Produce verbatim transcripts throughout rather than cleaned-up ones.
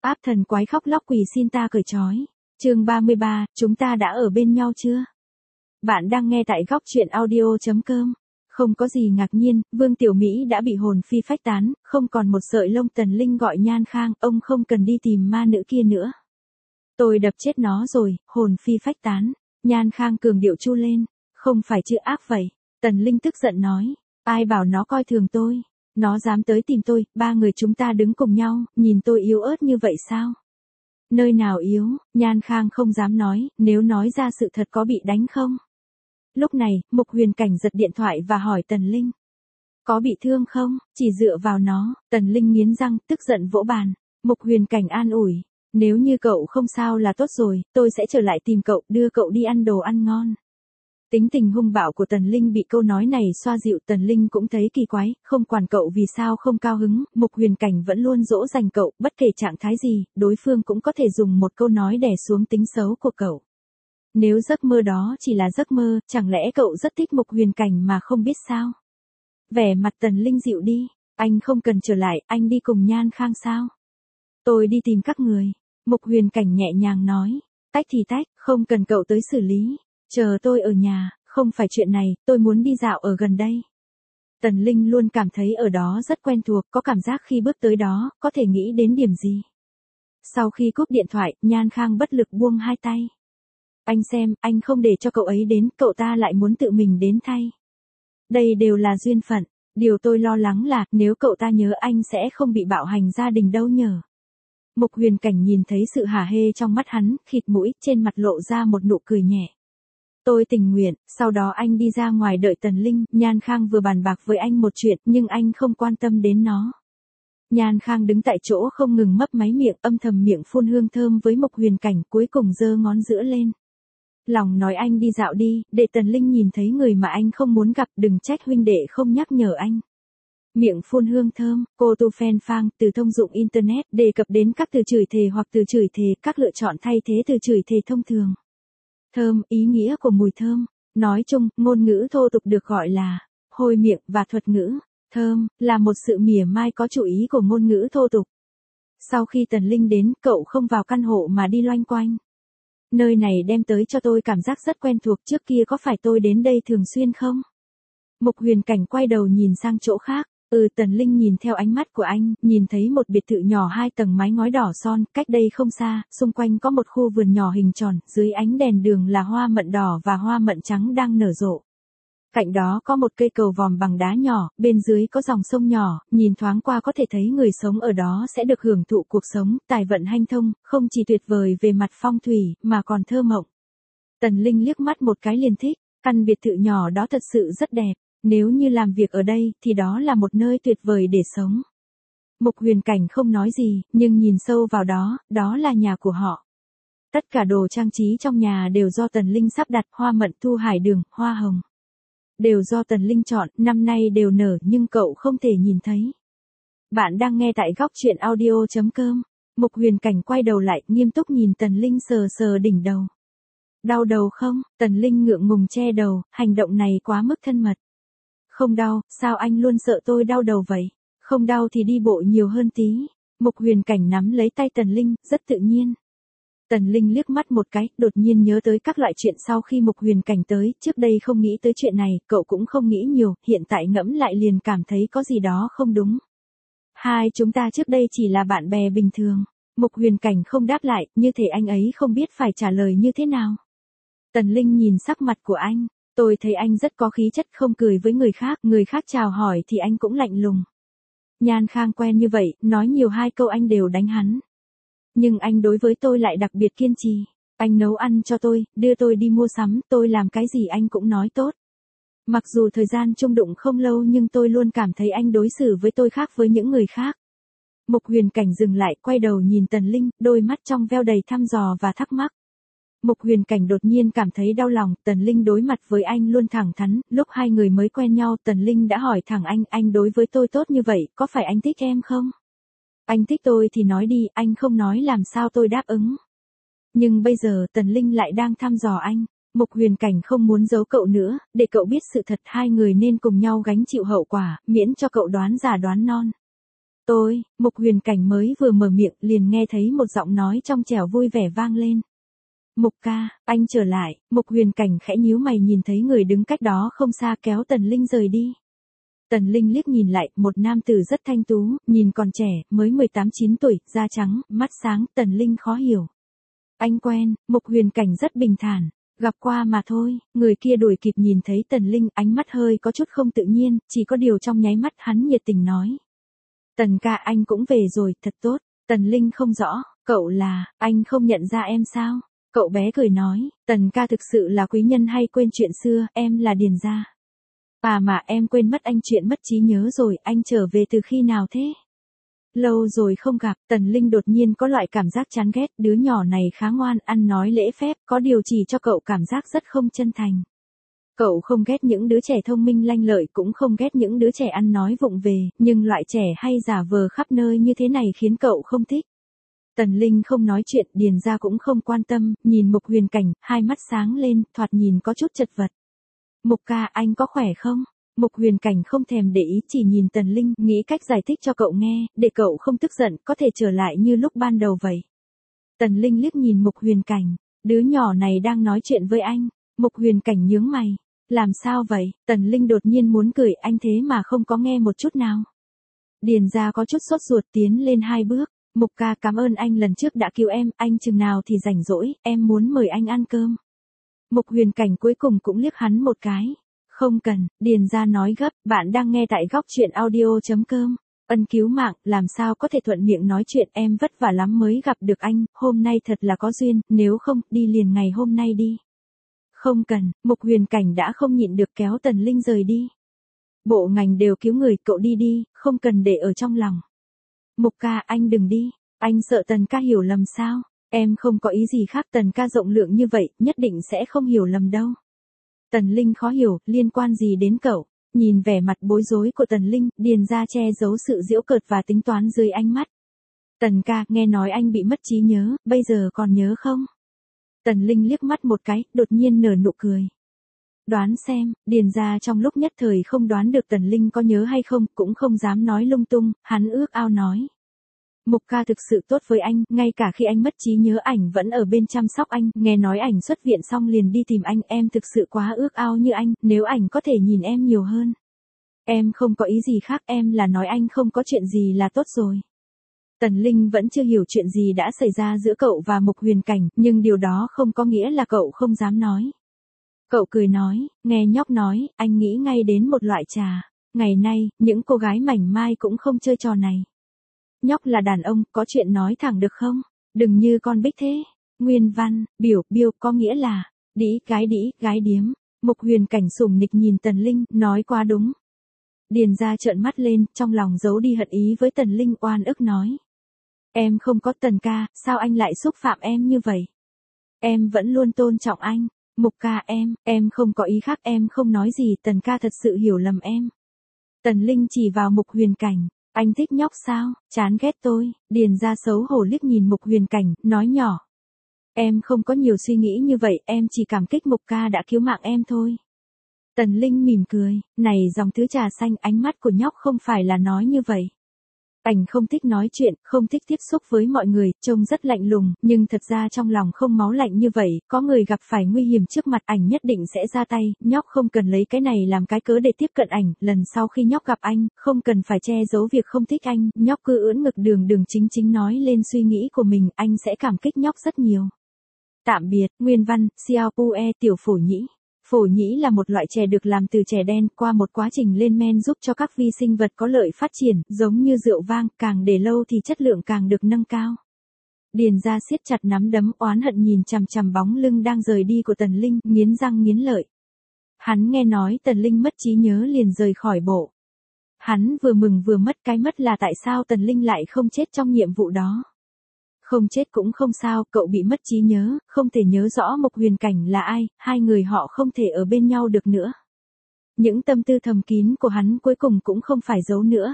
Áp thần quái khóc lóc quỳ xin ta cởi trói. Chương ba mươi ba, chúng ta đã ở bên nhau chưa? Bạn đang nghe tại góc truyện audio chấm com. Không có gì ngạc nhiên, Vương Tiểu Mỹ đã bị hồn phi phách tán, không còn một sợi lông. Tần Linh gọi Nhan Khang, ông không cần đi tìm ma nữ kia nữa. Tôi đập chết nó rồi, hồn phi phách tán. Nhan Khang cường điệu chu lên, không phải chữ ác vậy. Tần Linh tức giận nói, ai bảo nó coi thường tôi. Nó dám tới tìm tôi, ba người chúng ta đứng cùng nhau, nhìn tôi yếu ớt như vậy sao? Nơi nào yếu, Nhan Khang không dám nói, nếu nói ra sự thật có bị đánh không? Lúc này, Mục Huyền Cảnh giật điện thoại và hỏi Tần Linh. Có bị thương không? Chỉ dựa vào nó. Tần Linh nghiến răng, tức giận vỗ bàn. Mục Huyền Cảnh an ủi. Nếu như cậu không sao là tốt rồi, tôi sẽ trở lại tìm cậu, đưa cậu đi ăn đồ ăn ngon. Tính tình hung bạo của Tần Linh bị câu nói này xoa dịu. Tần Linh cũng thấy kỳ quái, không quản cậu vì sao không cao hứng, Mục Huyền Cảnh vẫn luôn dỗ dành cậu, bất kể trạng thái gì, đối phương cũng có thể dùng một câu nói đè xuống tính xấu của cậu. Nếu giấc mơ đó chỉ là giấc mơ, chẳng lẽ cậu rất thích Mục Huyền Cảnh mà không biết sao? Vẻ mặt Tần Linh dịu đi, anh không cần trở lại, anh đi cùng Nhan Khang sao? Tôi đi tìm các người. Mục Huyền Cảnh nhẹ nhàng nói, tách thì tách, không cần cậu tới xử lý. Chờ tôi ở nhà, không phải chuyện này, tôi muốn đi dạo ở gần đây. Tần Linh luôn cảm thấy ở đó rất quen thuộc, có cảm giác khi bước tới đó, có thể nghĩ đến điểm gì. Sau khi cúp điện thoại, Nhan Khang bất lực buông hai tay. Anh xem, anh không để cho cậu ấy đến, cậu ta lại muốn tự mình đến thay. Đây đều là duyên phận, điều tôi lo lắng là, nếu cậu ta nhớ anh sẽ không bị bạo hành gia đình đâu nhờ. Mục Huyền Cảnh nhìn thấy sự hả hê trong mắt hắn, khịt mũi, trên mặt lộ ra một nụ cười nhẹ. Tôi tình nguyện, sau đó anh đi ra ngoài đợi Tần Linh. Nhan Khang vừa bàn bạc với anh một chuyện, nhưng anh không quan tâm đến nó. Nhan Khang đứng tại chỗ không ngừng mấp máy miệng, âm thầm miệng phun hương thơm với Mục Huyền Cảnh, cuối cùng giơ ngón giữa lên. Lòng nói anh đi dạo đi, để Tần Linh nhìn thấy người mà anh không muốn gặp, đừng trách huynh đệ không nhắc nhở anh. Miệng phun hương thơm, cô tu phen phang, từ thông dụng Internet, đề cập đến các từ chửi thề hoặc từ chửi thề, các lựa chọn thay thế từ chửi thề thông thường. Thơm, ý nghĩa của mùi thơm. Nói chung, ngôn ngữ thô tục được gọi là hôi miệng và thuật ngữ. Thơm, là một sự mỉa mai có chủ ý của ngôn ngữ thô tục. Sau khi Tần Linh đến, cậu không vào căn hộ mà đi loanh quanh. Nơi này đem tới cho tôi cảm giác rất quen thuộc, trước kia có phải tôi đến đây thường xuyên không? Mục Huyền Cảnh quay đầu nhìn sang chỗ khác. Ừ, Tần Linh nhìn theo ánh mắt của anh, nhìn thấy một biệt thự nhỏ hai tầng mái ngói đỏ son, cách đây không xa, xung quanh có một khu vườn nhỏ hình tròn, dưới ánh đèn đường là hoa mận đỏ và hoa mận trắng đang nở rộ. Cạnh đó có một cây cầu vòm bằng đá nhỏ, bên dưới có dòng sông nhỏ, nhìn thoáng qua có thể thấy người sống ở đó sẽ được hưởng thụ cuộc sống, tài vận hanh thông, không chỉ tuyệt vời về mặt phong thủy, mà còn thơ mộng. Tần Linh liếc mắt một cái liền thích, căn biệt thự nhỏ đó thật sự rất đẹp. Nếu như làm việc ở đây, thì đó là một nơi tuyệt vời để sống. Mục Huyền Cảnh không nói gì, nhưng nhìn sâu vào đó, đó là nhà của họ. Tất cả đồ trang trí trong nhà đều do Tần Linh sắp đặt, hoa mận thu hải đường, hoa hồng. Đều do Tần Linh chọn, năm nay đều nở nhưng cậu không thể nhìn thấy. Bạn đang nghe tại góc truyện audio chấm com. Mục Huyền Cảnh quay đầu lại, nghiêm túc nhìn Tần Linh sờ sờ đỉnh đầu. Đau đầu không? Tần Linh ngượng ngùng che đầu, hành động này quá mức thân mật. Không đau, sao anh luôn sợ tôi đau đầu vậy? Không đau thì đi bộ nhiều hơn tí. Mục Huyền Cảnh nắm lấy tay Tần Linh, rất tự nhiên. Tần Linh liếc mắt một cái, đột nhiên nhớ tới các loại chuyện sau khi Mục Huyền Cảnh tới, trước đây không nghĩ tới chuyện này, cậu cũng không nghĩ nhiều, hiện tại ngẫm lại liền cảm thấy có gì đó không đúng. Hai chúng ta trước đây chỉ là bạn bè bình thường. Mục Huyền Cảnh không đáp lại, như thể anh ấy không biết phải trả lời như thế nào. Tần Linh nhìn sắc mặt của anh. Tôi thấy anh rất có khí chất, không cười với người khác, người khác chào hỏi thì anh cũng lạnh lùng. Nhan Khang quen như vậy, nói nhiều hai câu anh đều đánh hắn. Nhưng anh đối với tôi lại đặc biệt kiên trì. Anh nấu ăn cho tôi, đưa tôi đi mua sắm, tôi làm cái gì anh cũng nói tốt. Mặc dù thời gian chung đụng không lâu nhưng tôi luôn cảm thấy anh đối xử với tôi khác với những người khác. Mục Huyền Cảnh dừng lại, quay đầu nhìn Tần Linh, đôi mắt trong veo đầy thăm dò và thắc mắc. Mục Huyền Cảnh đột nhiên cảm thấy đau lòng, Tần Linh đối mặt với anh luôn thẳng thắn, lúc hai người mới quen nhau Tần Linh đã hỏi thẳng anh, anh đối với tôi tốt như vậy, có phải anh thích em không? Anh thích tôi thì nói đi, anh không nói làm sao tôi đáp ứng. Nhưng bây giờ Tần Linh lại đang thăm dò anh, Mục Huyền Cảnh không muốn giấu cậu nữa, để cậu biết sự thật hai người nên cùng nhau gánh chịu hậu quả, miễn cho cậu đoán già đoán non. Tôi, Mục Huyền Cảnh mới vừa mở miệng liền nghe thấy một giọng nói trong trẻo vui vẻ vang lên. Mục ca, anh trở lại. Mục Huyền Cảnh khẽ nhíu mày nhìn thấy người đứng cách đó không xa kéo Tần Linh rời đi. Tần Linh liếc nhìn lại, một nam tử rất thanh tú, nhìn còn trẻ, mới mười tám chín tuổi, da trắng, mắt sáng, Tần Linh khó hiểu. Anh quen. Mục Huyền Cảnh rất bình thản. Gặp qua mà thôi. Người kia đuổi kịp nhìn thấy Tần Linh, ánh mắt hơi có chút không tự nhiên, chỉ có điều trong nháy mắt hắn nhiệt tình nói. Tần ca, anh cũng về rồi, thật tốt. Tần Linh không rõ, cậu là, anh không nhận ra em sao? Cậu bé cười nói, Tần ca thực sự là quý nhân hay quên chuyện xưa, em là Điền gia. À mà em quên mất anh, chuyện mất trí nhớ rồi, anh trở về từ khi nào thế? Lâu rồi không gặp. Tần Linh đột nhiên có loại cảm giác chán ghét, đứa nhỏ này khá ngoan, ăn nói lễ phép, có điều chỉ cho cậu cảm giác rất không chân thành. Cậu không ghét những đứa trẻ thông minh lanh lợi, cũng không ghét những đứa trẻ ăn nói vụng về, nhưng loại trẻ hay giả vờ khắp nơi như thế này khiến cậu không thích. Tần Linh không nói chuyện, Điền gia cũng không quan tâm, nhìn Mục Huyền Cảnh, hai mắt sáng lên, thoạt nhìn có chút chật vật. Mục ca, anh có khỏe không? Mục Huyền Cảnh không thèm để ý, chỉ nhìn Tần Linh, nghĩ cách giải thích cho cậu nghe, để cậu không tức giận, có thể trở lại như lúc ban đầu vậy. Tần Linh liếc nhìn Mục Huyền Cảnh, đứa nhỏ này đang nói chuyện với anh. Mục Huyền Cảnh nhướng mày. Làm sao vậy? Tần Linh đột nhiên muốn cười, anh thế mà không có nghe một chút nào. Điền gia có chút sốt ruột tiến lên hai bước. Mục ca, cảm ơn anh lần trước đã cứu em, anh chừng nào thì rảnh rỗi, em muốn mời anh ăn cơm. Mục Huyền Cảnh cuối cùng cũng liếc hắn một cái. Không cần. Điền gia nói gấp, bạn đang nghe tại góc truyện audio.com. Ân cứu mạng, làm sao có thể thuận miệng nói chuyện, em vất vả lắm mới gặp được anh, hôm nay thật là có duyên, nếu không, đi liền ngày hôm nay đi. Không cần. Mục Huyền Cảnh đã không nhịn được kéo Tần Linh rời đi. Bộ ngành đều cứu người, cậu đi đi, không cần để ở trong lòng. Mục ca, anh đừng đi, anh sợ Tần ca hiểu lầm sao? Em không có ý gì khác, Tần ca rộng lượng như vậy, nhất định sẽ không hiểu lầm đâu. Tần Linh khó hiểu, liên quan gì đến cậu? Nhìn vẻ mặt bối rối của Tần Linh, Điền gia che giấu sự giễu cợt và tính toán dưới ánh mắt. Tần ca, nghe nói anh bị mất trí nhớ, bây giờ còn nhớ không? Tần Linh liếc mắt một cái, đột nhiên nở nụ cười. Đoán xem. Điền gia trong lúc nhất thời không đoán được Tần Linh có nhớ hay không, cũng không dám nói lung tung, hắn ước ao nói. Mục ca thực sự tốt với anh, ngay cả khi anh mất trí nhớ ảnh vẫn ở bên chăm sóc anh, nghe nói ảnh xuất viện xong liền đi tìm anh, em thực sự quá ước ao như anh, nếu ảnh có thể nhìn em nhiều hơn. Em không có ý gì khác, em là nói anh không có chuyện gì là tốt rồi. Tần Linh vẫn chưa hiểu chuyện gì đã xảy ra giữa cậu và Mục Huyền Cảnh, nhưng điều đó không có nghĩa là cậu không dám nói. Cậu cười nói, nghe nhóc nói, anh nghĩ ngay đến một loại trà. Ngày nay, những cô gái mảnh mai cũng không chơi trò này. Nhóc là đàn ông, có chuyện nói thẳng được không? Đừng như con Bích thế. Nguyên văn, biểu, biêu có nghĩa là, đĩ, gái đĩ, gái điếm. Mục Huyền Cảnh sủng nịch nhìn Tần Linh, nói quá đúng. Điền gia trợn mắt lên, trong lòng giấu đi hận ý với Tần Linh, oan ức nói. Em không có, Tần ca, sao anh lại xúc phạm em như vậy? Em vẫn luôn tôn trọng anh. Mục ca, em, em không có ý khác, em không nói gì, Tần ca thật sự hiểu lầm em. Tần Linh chỉ vào Mục Huyền Cảnh, anh thích nhóc sao, chán ghét tôi. Điền gia xấu hổ liếc nhìn Mục Huyền Cảnh, nói nhỏ. Em không có nhiều suy nghĩ như vậy, em chỉ cảm kích Mục ca đã cứu mạng em thôi. Tần Linh mỉm cười, này dòng thứ trà xanh, ánh mắt của nhóc không phải là nói như vậy. Ảnh không thích nói chuyện, không thích tiếp xúc với mọi người, trông rất lạnh lùng, nhưng thật ra trong lòng không máu lạnh như vậy, có người gặp phải nguy hiểm trước mặt ảnh nhất định sẽ ra tay, nhóc không cần lấy cái này làm cái cớ để tiếp cận ảnh, lần sau khi nhóc gặp anh, không cần phải che giấu việc không thích anh, nhóc cứ ưỡn ngực đường đường chính chính nói lên suy nghĩ của mình, anh sẽ cảm kích nhóc rất nhiều. Tạm biệt. Nguyên văn, Xiao Pue, tiểu phổ nhĩ. Phổ nhĩ là một loại chè được làm từ chè đen, qua một quá trình lên men giúp cho các vi sinh vật có lợi phát triển, giống như rượu vang, càng để lâu thì chất lượng càng được nâng cao. Điền gia siết chặt nắm đấm, oán hận nhìn chằm chằm bóng lưng đang rời đi của Tần Linh, nghiến răng nghiến lợi. Hắn nghe nói Tần Linh mất trí nhớ liền rời khỏi bộ. Hắn vừa mừng vừa mất, cái mất là tại sao Tần Linh lại không chết trong nhiệm vụ đó. Không chết cũng không sao, cậu bị mất trí nhớ, không thể nhớ rõ Mục Huyền Cảnh là ai, hai người họ không thể ở bên nhau được nữa. Những tâm tư thầm kín của hắn cuối cùng cũng không phải giấu nữa.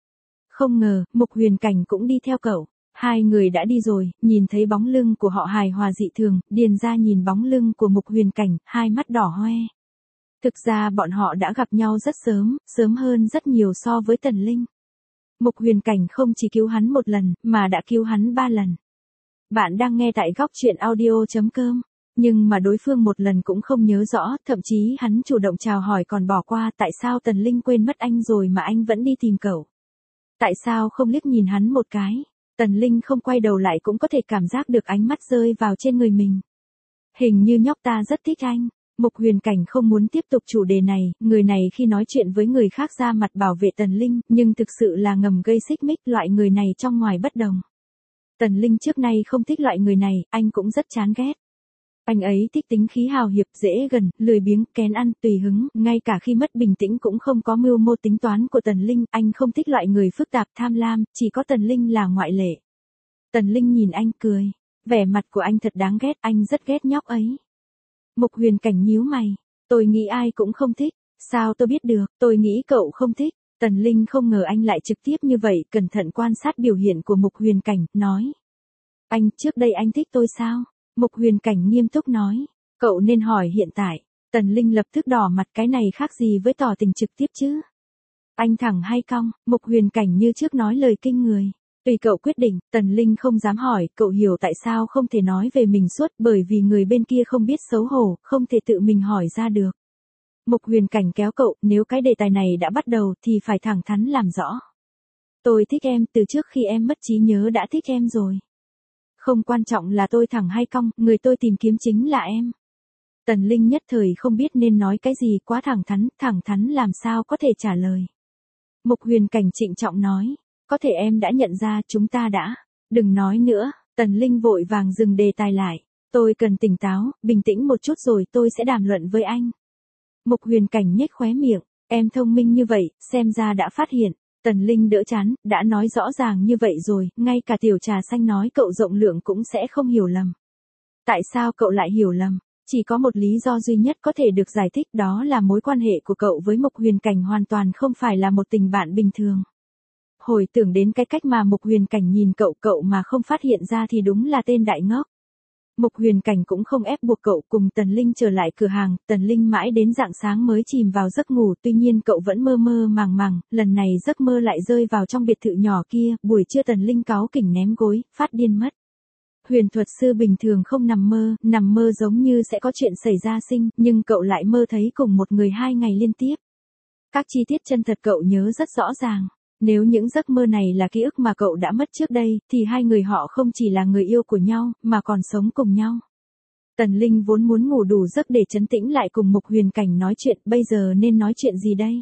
Không ngờ, Mục Huyền Cảnh cũng đi theo cậu. Hai người đã đi rồi, nhìn thấy bóng lưng của họ hài hòa dị thường, Điền gia nhìn bóng lưng của Mục Huyền Cảnh, hai mắt đỏ hoe. Thực ra bọn họ đã gặp nhau rất sớm, sớm hơn rất nhiều so với Tần Linh. Mục Huyền Cảnh không chỉ cứu hắn một lần, mà đã cứu hắn ba lần. Bạn đang nghe tại góc truyện audio chấm com. Nhưng mà đối phương một lần cũng không nhớ rõ, thậm chí hắn chủ động chào hỏi còn bỏ qua, tại sao Tần Linh quên mất anh rồi mà anh vẫn đi tìm cậu. Tại sao không liếc nhìn hắn một cái. Tần Linh không quay đầu lại cũng có thể cảm giác được ánh mắt rơi vào trên người mình. Hình như nhóc ta rất thích anh. Mục Huyền Cảnh không muốn tiếp tục chủ đề này, người này khi nói chuyện với người khác ra mặt bảo vệ Tần Linh, nhưng thực sự là ngầm gây xích mích, loại người này trong ngoài bất đồng. Tần Linh trước nay không thích loại người này, anh cũng rất chán ghét. Anh ấy thích tính khí hào hiệp, dễ gần, lười biếng, kén ăn, tùy hứng, ngay cả khi mất bình tĩnh cũng không có mưu mô tính toán của Tần Linh, anh không thích loại người phức tạp tham lam, chỉ có Tần Linh là ngoại lệ. Tần Linh nhìn anh cười, vẻ mặt của anh thật đáng ghét, anh rất ghét nhóc ấy. Mục Huyền Cảnh nhíu mày, tôi nghĩ ai cũng không thích, sao tôi biết được, tôi nghĩ cậu không thích. Tần Linh không ngờ anh lại trực tiếp như vậy, cẩn thận quan sát biểu hiện của Mục Huyền Cảnh, nói. Anh, trước đây anh thích tôi sao? Mục Huyền Cảnh nghiêm túc nói, cậu nên hỏi hiện tại. Tần Linh lập tức đỏ mặt, cái này khác gì với tỏ tình trực tiếp chứ? Anh thẳng hay cong? Mục Huyền Cảnh như trước nói lời kinh người. Tùy cậu quyết định. Tần Linh không dám hỏi, cậu hiểu tại sao không thể nói về mình suốt, bởi vì người bên kia không biết xấu hổ, không thể tự mình hỏi ra được. Mục Huyền Cảnh kéo cậu, nếu cái đề tài này đã bắt đầu thì phải thẳng thắn làm rõ. Tôi thích em, từ trước khi em mất trí nhớ đã thích em rồi. Không quan trọng là tôi thẳng hay cong, người tôi tìm kiếm chính là em. Tần Linh nhất thời không biết nên nói cái gì, quá thẳng thắn, thẳng thắn làm sao có thể trả lời. Mục Huyền Cảnh trịnh trọng nói, có thể em đã nhận ra, chúng ta đã. Đừng nói nữa. Tần Linh vội vàng dừng đề tài lại. Tôi cần tỉnh táo, bình tĩnh một chút rồi tôi sẽ đàm luận với anh. Mục Huyền Cảnh nhếch khóe miệng, em thông minh như vậy, xem ra đã phát hiện. Tần Linh đỡ chán, đã nói rõ ràng như vậy rồi, ngay cả tiểu trà xanh nói cậu rộng lượng cũng sẽ không hiểu lầm. Tại sao cậu lại hiểu lầm? Chỉ có một lý do duy nhất có thể được giải thích, đó là mối quan hệ của cậu với Mục Huyền Cảnh hoàn toàn không phải là một tình bạn bình thường. Hồi tưởng đến cái cách mà Mục Huyền Cảnh nhìn cậu, cậu mà không phát hiện ra thì đúng là tên đại ngốc. Mục Huyền Cảnh cũng không ép buộc cậu cùng Tần Linh trở lại cửa hàng, Tần Linh mãi đến rạng sáng mới chìm vào giấc ngủ, tuy nhiên cậu vẫn mơ mơ màng màng, lần này giấc mơ lại rơi vào trong biệt thự nhỏ kia, buổi trưa Tần Linh cáu kỉnh ném gối, phát điên mất. Huyền thuật sư bình thường không nằm mơ, nằm mơ giống như sẽ có chuyện xảy ra sinh, nhưng cậu lại mơ thấy cùng một người hai ngày liên tiếp. Các chi tiết chân thật cậu nhớ rất rõ ràng. Nếu những giấc mơ này là ký ức mà cậu đã mất trước đây, thì hai người họ không chỉ là người yêu của nhau, mà còn sống cùng nhau. Tần Linh vốn muốn ngủ đủ giấc để trấn tĩnh lại cùng Mục Huyền Cảnh nói chuyện, bây giờ nên nói chuyện gì đây?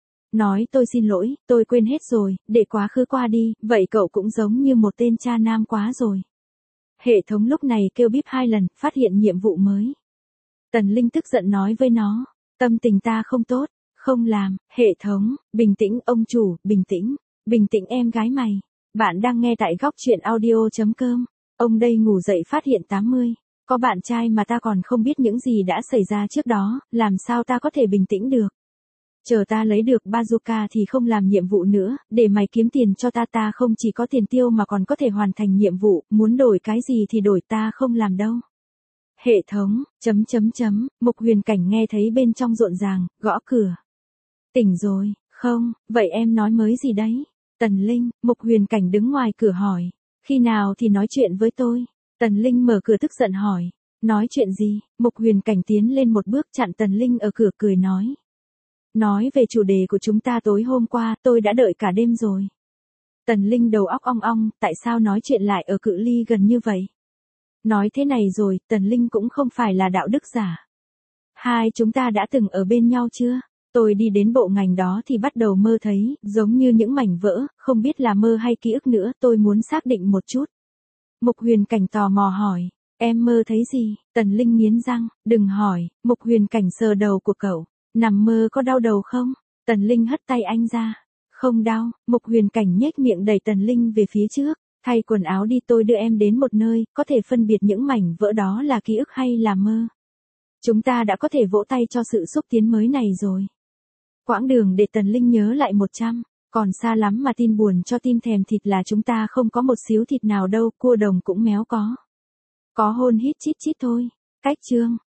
Nói tôi xin lỗi, tôi quên hết rồi, để quá khứ qua đi, vậy cậu cũng giống như một tên cha nam quá rồi. Hệ thống lúc này kêu bíp hai lần, phát hiện nhiệm vụ mới. Tần Linh tức giận nói với nó, tâm tình ta không tốt. Không làm, hệ thống, bình tĩnh ông chủ, bình tĩnh, bình tĩnh em gái mày. Bạn đang nghe tại góc truyện audio chấm com. Ông đây ngủ dậy phát hiện tám mươi. Có bạn trai mà ta còn không biết những gì đã xảy ra trước đó, làm sao ta có thể bình tĩnh được. Chờ ta lấy được bazooka thì không làm nhiệm vụ nữa, để mày kiếm tiền cho ta, ta không chỉ có tiền tiêu mà còn có thể hoàn thành nhiệm vụ, muốn đổi cái gì thì đổi, ta không làm đâu. Hệ thống, chấm chấm chấm, Mục Huyền Cảnh nghe thấy bên trong rộn ràng, gõ cửa. Tỉnh rồi, không, vậy em nói mới gì đấy? Tần Linh, Mục Huyền Cảnh đứng ngoài cửa hỏi, khi nào thì nói chuyện với tôi? Tần Linh mở cửa tức giận hỏi, nói chuyện gì? Mục Huyền Cảnh tiến lên một bước chặn Tần Linh ở cửa cười nói. Nói về chủ đề của chúng ta tối hôm qua, tôi đã đợi cả đêm rồi. Tần Linh đầu óc ong ong, tại sao nói chuyện lại ở cự ly gần như vậy? Nói thế này rồi, Tần Linh cũng không phải là đạo đức giả. Hai chúng ta đã từng ở bên nhau chưa? Tôi đi đến bộ ngành đó thì bắt đầu mơ thấy, giống như những mảnh vỡ, không biết là mơ hay ký ức nữa, tôi muốn xác định một chút. Mục Huyền Cảnh tò mò hỏi, em mơ thấy gì? Tần Linh nghiến răng, đừng hỏi. Mục Huyền Cảnh sờ đầu của cậu, nằm mơ có đau đầu không? Tần Linh hất tay anh ra, không đau. Mục Huyền Cảnh nhếch miệng đẩy Tần Linh về phía trước, thay quần áo đi, tôi đưa em đến một nơi, có thể phân biệt những mảnh vỡ đó là ký ức hay là mơ. Chúng ta đã có thể vỗ tay cho sự xúc tiến mới này rồi. Quãng đường để Tần Linh nhớ lại một trăm, còn xa lắm mà tin buồn cho tim thèm thịt là chúng ta không có một xíu thịt nào đâu, cua đồng cũng méo có. Có hôn hít chít chít thôi. Cách chương.